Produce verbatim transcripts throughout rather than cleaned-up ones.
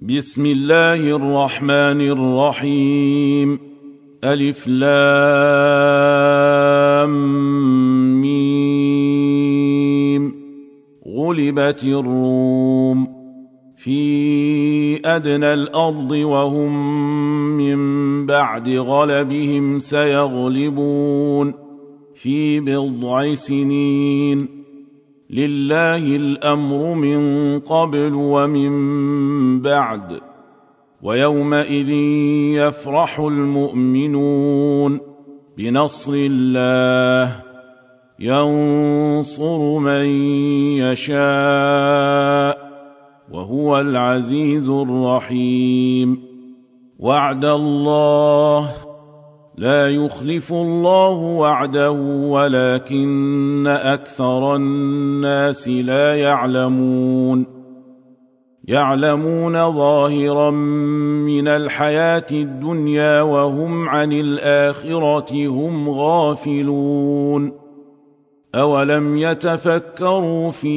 بسم الله الرحمن الرحيم. ألف لام ميم. غلبت الروم في أدنى الأرض وهم من بعد غلبهم سيغلبون في بضع سنين. لله الأمر من قبل ومن بعد ويومئذ يفرح المؤمنون بنصر الله ينصر من يشاء وهو العزيز الرحيم. وعد الله لا يخلف الله وعده ولكن أكثر الناس لا يعلمون. يعلمون ظاهرا من الحياة الدنيا وهم عن الآخرة هم غافلون. أولم يتفكروا في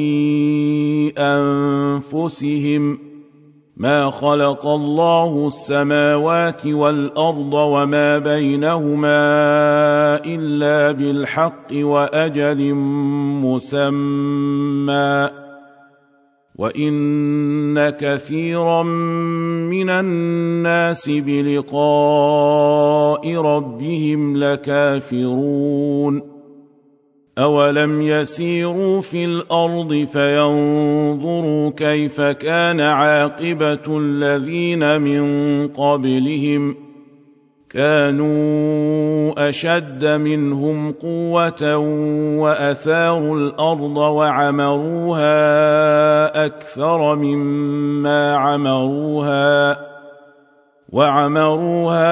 أنفسهم ما خلق الله السماوات والأرض وما بينهما إلا بالحق وأجل مسمى وإن كثيرا من الناس بلقاء ربهم لكافرون. أولم يسيروا في الأرض فينظروا كيف كان عاقبة الذين من قبلهم كانوا أشد منهم قوة وأثاروا الأرض وعمروها أكثر مما عمروها وعمروها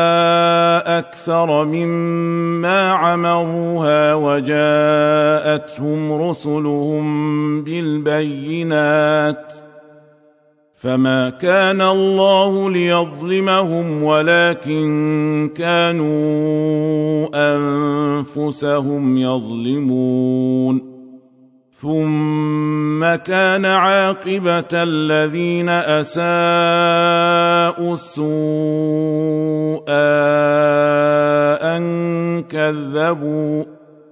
أكثر مما عمروها وجاءتهم رسلهم بالبينات فما كان الله ليظلمهم ولكن كانوا أنفسهم يظلمون. ثم كان عاقبة الذين أساءوا السوء أن كذبوا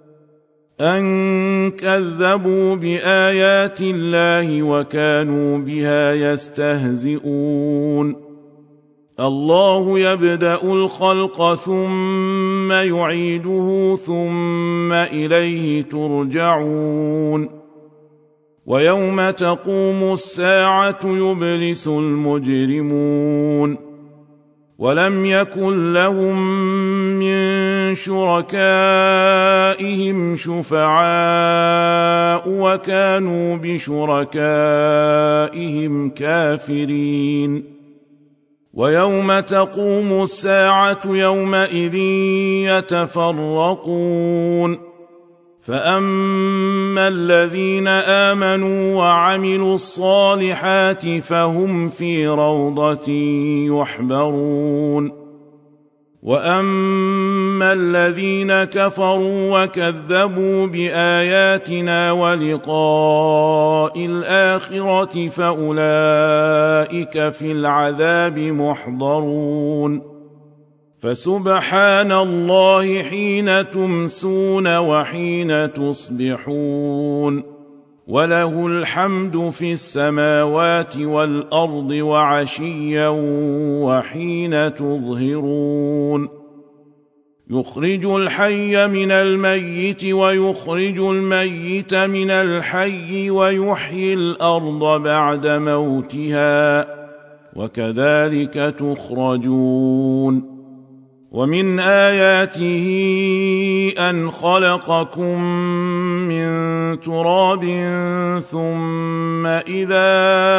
أن كذبوا بآيات الله وكانوا بها يستهزئون. الله يبدأ الخلق ثم يعيده ثم إليه ترجعون. ويوم تقوم الساعة يبلس المجرمون ولم يكن لهم من شركائهم شفعاء وكانوا بشركائهم كافرين. ويوم تقوم الساعة يومئذ يتفرقون فأما الذين آمنوا وعملوا الصالحات فهم في روضة يحبرون. وأما الذين كفروا وكذبوا بآياتنا ولقاء الآخرة فأولئك في العذاب محضرون. فسبحان الله حين تمسون وحين تصبحون وله الحمد في السماوات والأرض وعشيا وحين تظهرون. يخرج الحي من الميت ويخرج الميت من الحي ويحيي الأرض بعد موتها وكذلك تخرجون. ومن آياته أن خلقكم من تراب ثم إذا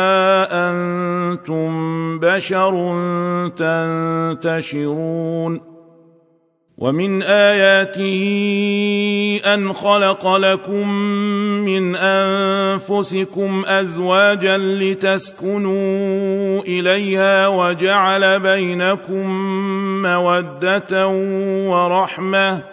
أنتم بشر تنتشرون. ومن آياته أن خلق لكم من أنفسكم أزواجا لتسكنوا إليها وجعل بينكم مودة ورحمة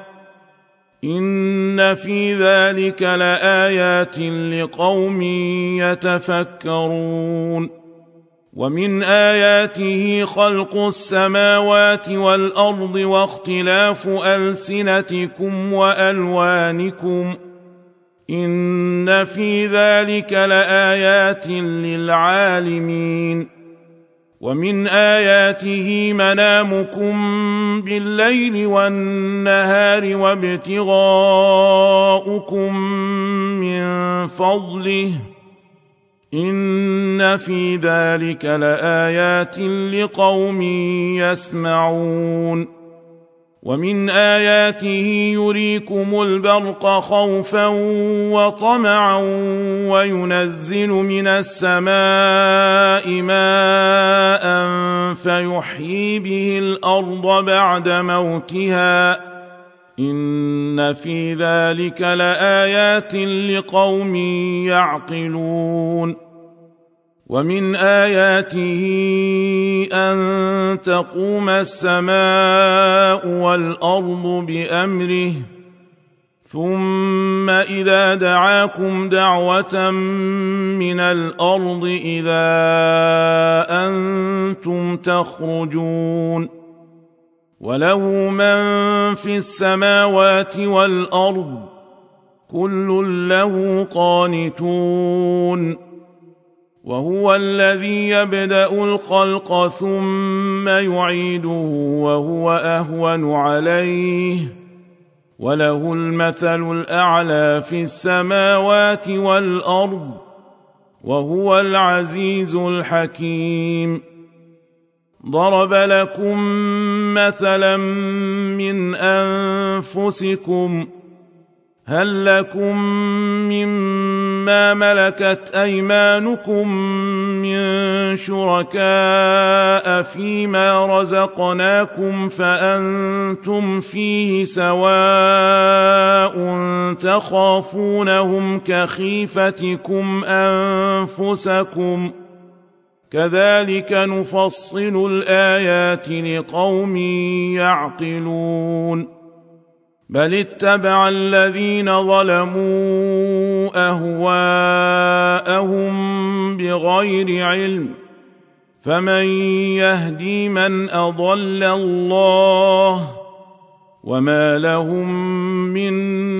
إن في ذلك لآيات لقوم يتفكرون ومن آياته خلق السماوات والأرض واختلاف ألسنتكم وألوانكم إن في ذلك لآيات للعالمين ومن آياته منامكم بالليل والنهار وابتغاؤكم من فضله إن في ذلك لآيات لقوم يسمعون ومن آياته يريكم البرق خوفا وطمعا وينزل من السماء ماء فيحيي به الأرض بعد موتها إن في ذلك لآيات لقوم يعقلون ومن آياته أن تقوم السماء والأرض بأمره ثم إذا دعاكم دعوة من الأرض إذا أنتم تخرجون وله من في السماوات والأرض كل له قانتون وهو الذي يبدأ الخلق ثم يعيده وهو أهون عليه وله المثل الأعلى في السماوات والأرض وهو العزيز الحكيم ضرب لكم مثلا من أنفسكم هل لكم مما ملكت أيمانكم من شركاء فيما رزقناكم فأنتم فيه سواء تخافونهم كخيفتكم أنفسكم كذلك نفصل الآيات لقوم يعقلون بل اتبع الذين ظلموا أهواءهم بغير علم فمن يهدي من أضل الله وما لهم من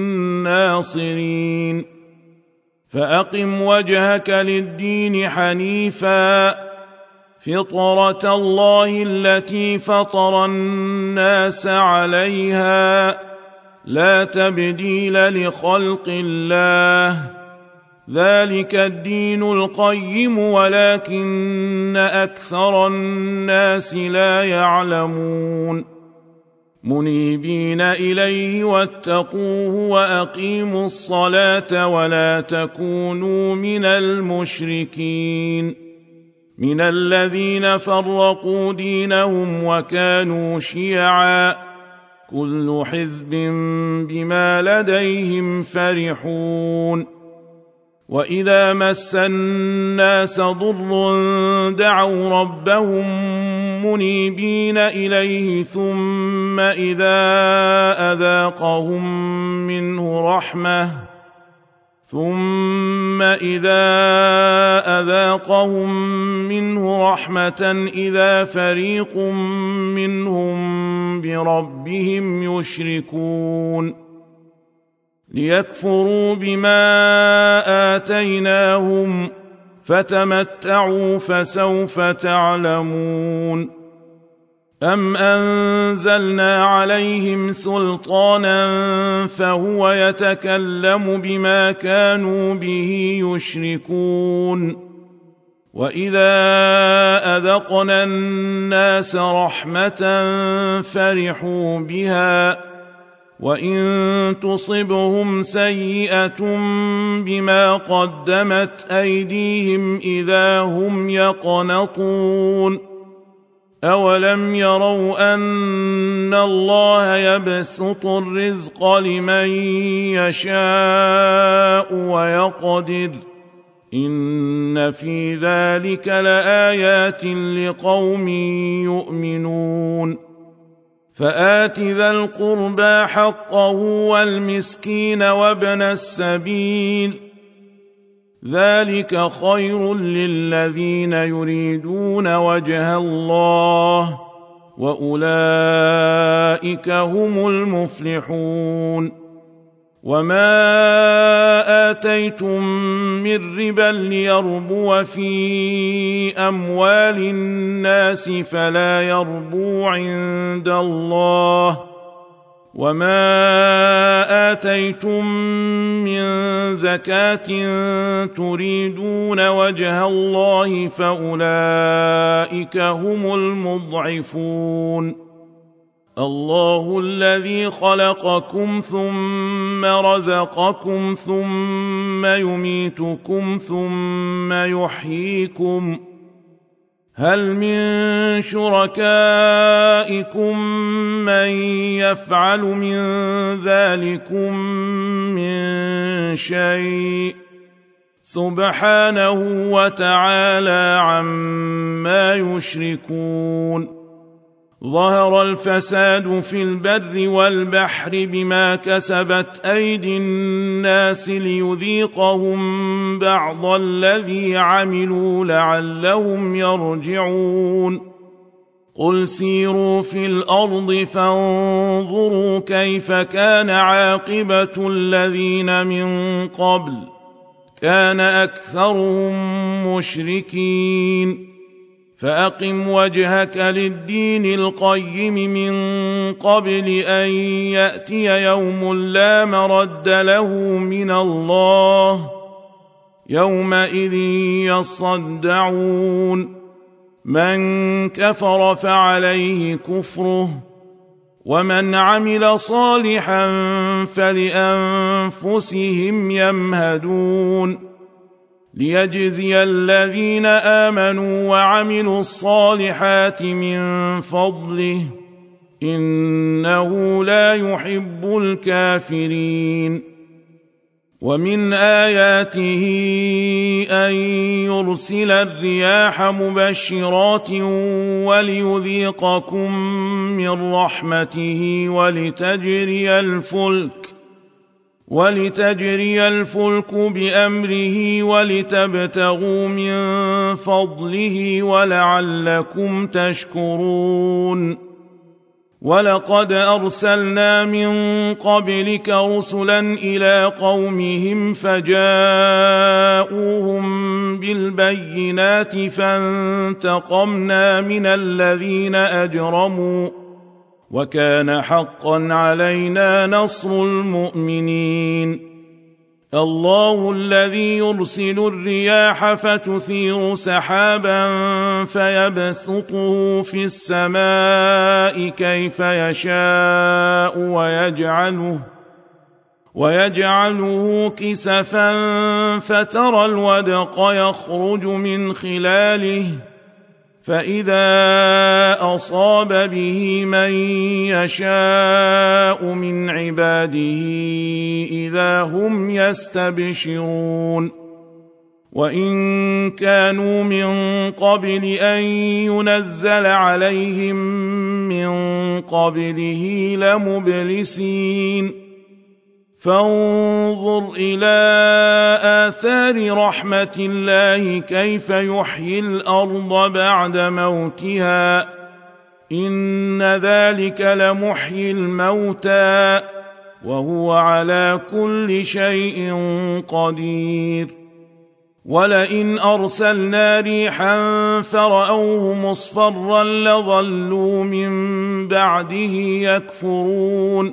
ناصرين فأقم وجهك للدين حنيفا فطرة الله التي فطر الناس عليها لا تبديل لخلق الله ذلك الدين القيم ولكن أكثر الناس لا يعلمون منيبين إليه واتقوه وأقيموا الصلاة ولا تكونوا من المشركين من الذين فرقوا دينهم وكانوا شيعا كل حزب بما لديهم فرحون وإذا مس الناس ضر دعوا ربهم منيبين إليه ثم إذا أذاقهم منه رحمة ثم إذا أذاقهم منه رحمة إذا فريق منهم بربهم يشركون ليكفروا بما آتيناهم فتمتعوا فسوف تعلمون أم أنزلنا عليهم سلطانا فهو يتكلم بما كانوا به يشركون وإذا أذقنا الناس رحمة فرحوا بها وإن تصبهم سيئة بما قدمت أيديهم إذا هم يقنطون أولم يروا أن الله يبسط الرزق لمن يشاء ويقدر إن في ذلك لآيات لقوم يؤمنون فآت ذا القربى حقه والمسكين وابن السبيل ذلك خير للذين يريدون وجه الله وأولئك هم المفلحون وما آتيتم من ربا ليربو في أموال الناس فلا يربو عند الله وما آتيتم من زكاة تريدون وجه الله فأولئك هم المضعفون الله الذي خلقكم ثم رزقكم ثم يميتكم ثم يحييكم هل من شركائكم من يفعل من ذلكم من شيء سبحانه وتعالى عما يشركون ظهر الفساد في البر والبحر بما كسبت أيدي الناس ليذيقهم بعض الذي عملوا لعلهم يرجعون قل سيروا في الأرض فانظروا كيف كان عاقبة الذين من قبل كان أكثرهم مشركين فأقم وجهك للدين القيم من قبل أن يأتي يوم لا مرد له من الله يومئذ يصدعون من كفر فعليه كفره ومن عمل صالحا فلأنفسهم يمهدون ليجزي الذين آمنوا وعملوا الصالحات من فضله إنه لا يحب الكافرين ومن آياته أن يرسل الرياح مبشرات وليذيقكم من رحمته ولتجري الفلك ولتجري الفلك بأمره ولتبتغوا من فضله ولعلكم تشكرون ولقد أرسلنا من قبلك رسلا إلى قومهم فجاءوهم بالبينات فانتقمنا من الذين أجرموا وكان حقا علينا نصر المؤمنين الله الذي يرسل الرياح فتثير سحابا فيبسطه في السماء كيف يشاء ويجعله ويجعله كسفا فترى الودق يخرج من خلاله فإذا أصاب به من يشاء من عباده إذا هم يستبشرون وإن كانوا من قبل أن ينزل عليهم من قبله لمبلسين فانظر إلى آثار رحمة الله كيف يحيي الأرض بعد موتها إن ذلك لمحيي الموتى وهو على كل شيء قدير ولئن أرسلنا ريحا فرأوه مصفرا لظلوا من بعده يكفرون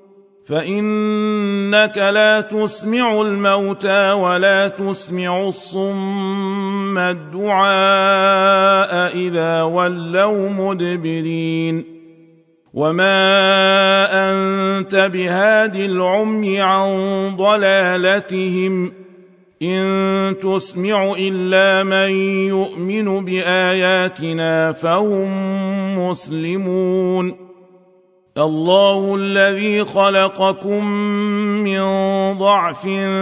فإنك لا تسمع الموتى ولا تسمع الصم الدعاء إذا ولوا مدبرين وما أنت بهاد العمي عن ضلالتهم إن تسمع إلا من يؤمن بآياتنا فهم مسلمون الله الذي خلقكم من ضعف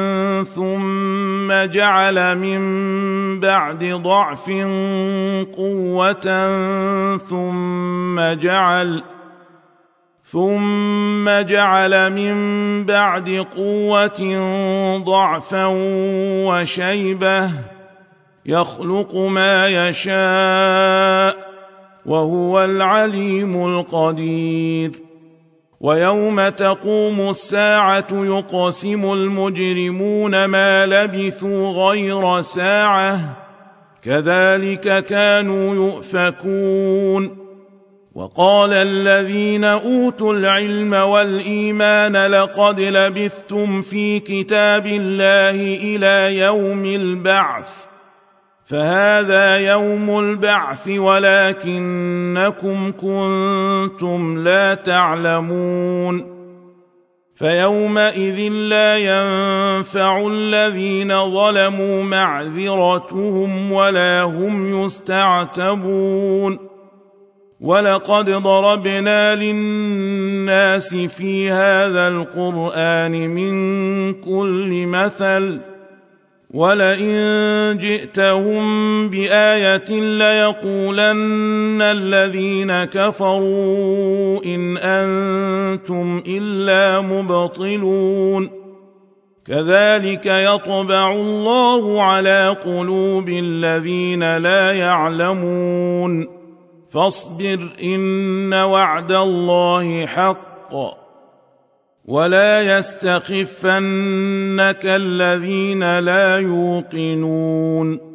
ثم جعل من بعد ضعف قوة ثم جعل ثم جعل من بعد قوة ضعفا وشيبة يخلق ما يشاء وهو العليم القدير ويوم تقوم الساعة يقسم المجرمون ما لبثوا غير ساعة كذلك كانوا يؤفكون وقال الذين أوتوا العلم والإيمان لقد لبثتم في كتاب الله إلى يوم البعث فهذا يوم البعث ولكنكم كنتم لا تعلمون فيومئذ لا ينفع الذين ظلموا معذرتهم ولا هم يستعتبون ولقد ضربنا للناس في هذا القرآن من كل مثل ولئن جئتهم بآية ليقولن الذين كفروا إن أنتم إلا مبطلون كذلك يطبع الله على قلوب الذين لا يعلمون فاصبر إن وعد الله حق ولا يستخفنك الذين لا يوقنون